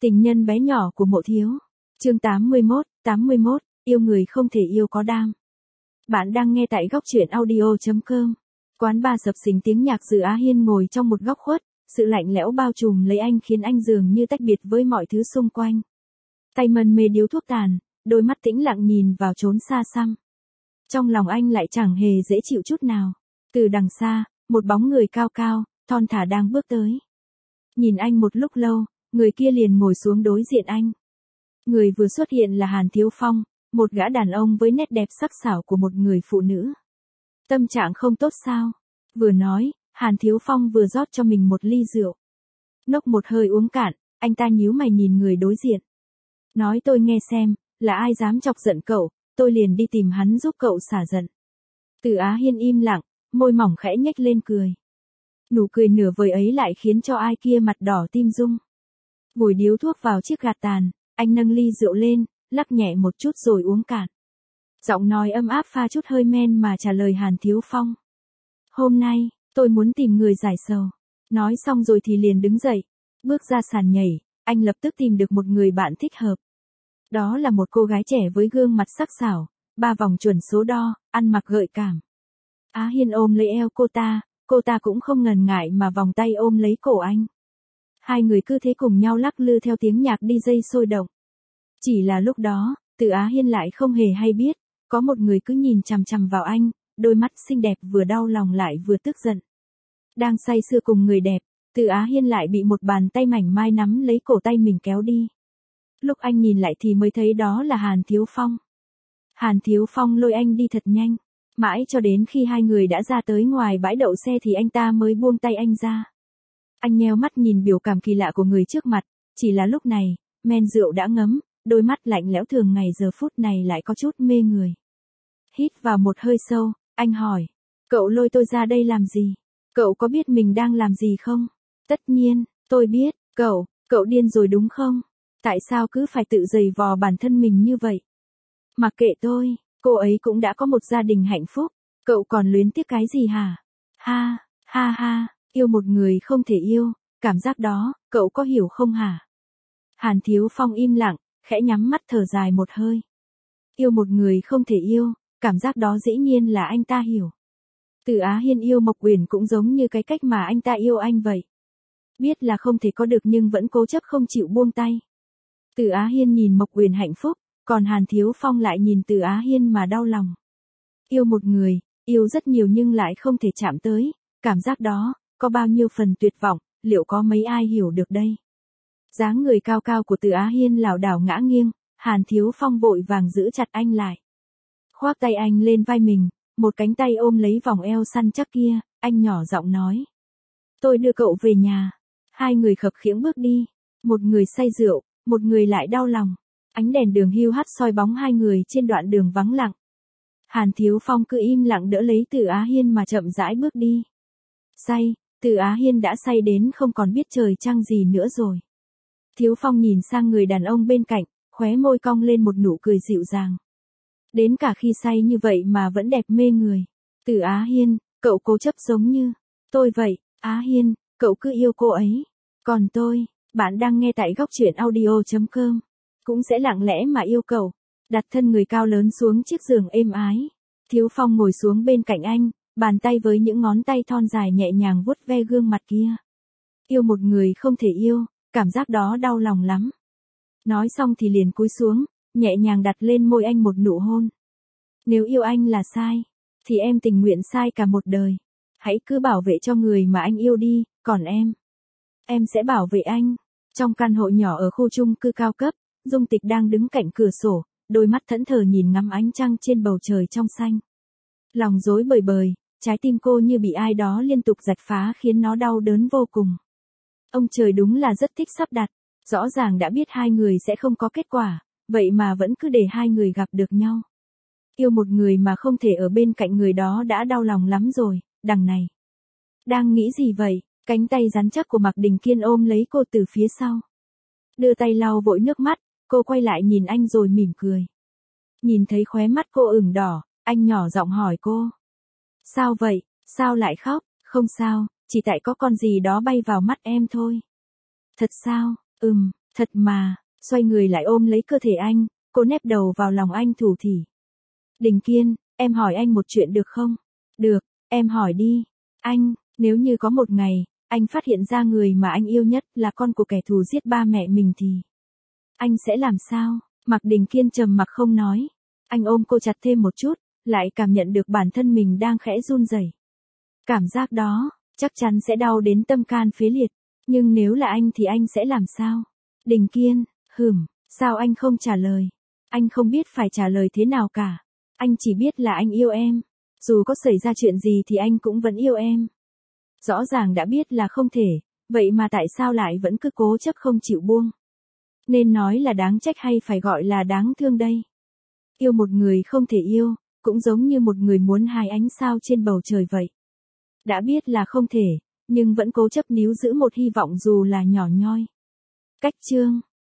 Tình nhân bé nhỏ của Mộ Thiếu. Chương 81, yêu người không thể yêu có đam. Bạn đang nghe tại góc truyện audio.com. Quán bar sập sình tiếng nhạc Từ Á Hiên ngồi trong một góc khuất, sự lạnh lẽo bao trùm lấy anh khiến anh dường như tách biệt với mọi thứ xung quanh. Tay mân mê điếu thuốc tàn, đôi mắt tĩnh lặng nhìn vào chốn xa xăm. Trong lòng anh lại chẳng hề dễ chịu chút nào. Từ đằng xa, một bóng người cao cao, thon thả đang bước tới. Nhìn anh một lúc lâu, người kia liền ngồi xuống đối diện anh. Người vừa xuất hiện là Hàn Thiếu Phong, một gã đàn ông với nét đẹp sắc sảo của một người phụ nữ. Tâm trạng không tốt sao? Vừa nói, Hàn Thiếu Phong vừa rót cho mình một ly rượu. Nốc một hơi uống cạn, anh ta nhíu mày nhìn người đối diện. Nói tôi nghe xem, là ai dám chọc giận cậu, tôi liền đi tìm hắn giúp cậu xả giận. Từ Á Hiên im lặng, môi mỏng khẽ nhếch lên cười. Nụ cười nửa vời ấy lại khiến cho ai kia mặt đỏ tim rung. Vùi điếu thuốc vào chiếc gạt tàn, anh nâng ly rượu lên, lắc nhẹ một chút rồi uống cạn. Giọng nói ấm áp pha chút hơi men mà trả lời Hàn Thiếu Phong. Hôm nay, tôi muốn tìm người giải sầu. Nói xong rồi thì liền đứng dậy, bước ra sàn nhảy, anh lập tức tìm được một người bạn thích hợp. Đó là một cô gái trẻ với gương mặt sắc sảo, 3 vòng chuẩn số đo, ăn mặc gợi cảm. Á Hiên ôm lấy eo cô ta cũng không ngần ngại mà vòng tay ôm lấy cổ anh. Hai người cứ thế cùng nhau lắc lư theo tiếng nhạc DJ sôi động. Chỉ là lúc đó, Từ Á Hiên lại không hề hay biết, có một người cứ nhìn chằm chằm vào anh, đôi mắt xinh đẹp vừa đau lòng lại vừa tức giận. Đang say sưa cùng người đẹp, Từ Á Hiên lại bị một bàn tay mảnh mai nắm lấy cổ tay mình kéo đi. Lúc anh nhìn lại thì mới thấy đó là Hàn Thiếu Phong. Hàn Thiếu Phong lôi anh đi thật nhanh, mãi cho đến khi hai người đã ra tới ngoài bãi đậu xe thì anh ta mới buông tay anh ra. Anh nheo mắt nhìn biểu cảm kỳ lạ của người trước mặt, chỉ là lúc này, men rượu đã ngấm, đôi mắt lạnh lẽo thường ngày giờ phút này lại có chút mê người. Hít vào một hơi sâu, anh hỏi, cậu lôi tôi ra đây làm gì? Cậu có biết mình đang làm gì không? Tất nhiên, tôi biết, cậu điên rồi đúng không? Tại sao cứ phải tự giày vò bản thân mình như vậy? Mặc kệ tôi, cô ấy cũng đã có một gia đình hạnh phúc, cậu còn luyến tiếc cái gì hả? Ha, yêu một người không thể yêu, cảm giác đó, cậu có hiểu không hả? Hàn Thiếu Phong im lặng, khẽ nhắm mắt thở dài một hơi. Yêu một người không thể yêu, cảm giác đó dĩ nhiên là anh ta hiểu. Từ Á Hiên yêu Mộc Uyển cũng giống như cái cách mà anh ta yêu anh vậy. Biết là không thể có được nhưng vẫn cố chấp không chịu buông tay. Từ Á Hiên nhìn Mộc Uyển hạnh phúc, còn Hàn Thiếu Phong lại nhìn Từ Á Hiên mà đau lòng. Yêu một người, yêu rất nhiều nhưng lại không thể chạm tới, cảm giác đó, có bao nhiêu phần tuyệt vọng, liệu có mấy ai hiểu được đây? Dáng người cao cao của Từ Á Hiên lảo đảo ngã nghiêng, Hàn Thiếu Phong vội vàng giữ chặt anh lại. Khoác tay anh lên vai mình, một cánh tay ôm lấy vòng eo săn chắc kia, anh nhỏ giọng nói. Tôi đưa cậu về nhà. Hai người khập khiễng bước đi, một người say rượu, một người lại đau lòng. Ánh đèn đường hiu hắt soi bóng hai người trên đoạn đường vắng lặng. Hàn Thiếu Phong cứ im lặng đỡ lấy Từ Á Hiên mà chậm rãi bước đi. Say, Từ Á Hiên đã say đến không còn biết trời trăng gì nữa rồi. Thiếu Phong nhìn sang người đàn ông bên cạnh, khóe môi cong lên một nụ cười dịu dàng. Đến cả khi say như vậy mà vẫn đẹp mê người. Từ Á Hiên, cậu cố chấp giống như tôi vậy. Á Hiên, cậu cứ yêu cô ấy. Còn tôi, bạn đang nghe tại góc truyện audio.com, cũng sẽ lặng lẽ mà yêu cậu. Đặt thân người cao lớn xuống chiếc giường êm ái. Thiếu Phong ngồi xuống bên cạnh anh, bàn tay với những ngón tay thon dài nhẹ nhàng vuốt ve gương mặt kia. Yêu một người không thể yêu, cảm giác đó đau lòng lắm. Nói xong thì liền cúi xuống, nhẹ nhàng đặt lên môi anh một nụ hôn. Nếu yêu anh là sai, thì em tình nguyện sai cả một đời. Hãy cứ bảo vệ cho người mà anh yêu đi, còn em sẽ bảo vệ anh. Trong căn hộ nhỏ ở khu chung cư cao cấp, Dung Tịch đang đứng cạnh cửa sổ, đôi mắt thẫn thờ nhìn ngắm ánh trăng trên bầu trời trong xanh. Lòng rối bời bời, trái tim cô như bị ai đó liên tục rạch phá khiến nó đau đớn vô cùng. Ông trời đúng là rất thích sắp đặt, rõ ràng đã biết hai người sẽ không có kết quả, vậy mà vẫn cứ để hai người gặp được nhau. Yêu một người mà không thể ở bên cạnh người đó đã đau lòng lắm rồi, đằng này. Đang nghĩ gì vậy? Cánh tay rắn chắc của Mạc Đình Kiên ôm lấy cô từ phía sau. Đưa tay lau vội nước mắt, cô quay lại nhìn anh rồi mỉm cười. Nhìn thấy khóe mắt cô ửng đỏ, anh nhỏ giọng hỏi cô. Sao vậy? Sao lại khóc? Không sao, chỉ tại có con gì đó bay vào mắt em thôi. Thật sao? Thật mà, xoay người lại ôm lấy cơ thể anh, cô nép đầu vào lòng anh thủ thỉ. Đình Kiên, em hỏi anh một chuyện được không? Được, em hỏi đi. Anh, nếu như có một ngày, anh phát hiện ra người mà anh yêu nhất là con của kẻ thù giết ba mẹ mình thì anh sẽ làm sao? Mạc Đình Kiên trầm mặc không nói. Anh ôm cô chặt thêm một chút, lại cảm nhận được bản thân mình đang khẽ run rẩy. Cảm giác đó, chắc chắn sẽ đau đến tâm can phế liệt. Nhưng nếu là anh thì anh sẽ làm sao? Đình Kiên, sao anh không trả lời? Anh không biết phải trả lời thế nào cả. Anh chỉ biết là anh yêu em. Dù có xảy ra chuyện gì thì anh cũng vẫn yêu em. Rõ ràng đã biết là không thể, vậy mà tại sao lại vẫn cứ cố chấp không chịu buông? Nên nói là đáng trách hay phải gọi là đáng thương đây? Yêu một người không thể yêu, cũng giống như một người muốn hai ánh sao trên bầu trời vậy. Đã biết là không thể, nhưng vẫn cố chấp níu giữ một hy vọng dù là nhỏ nhoi. Cách chương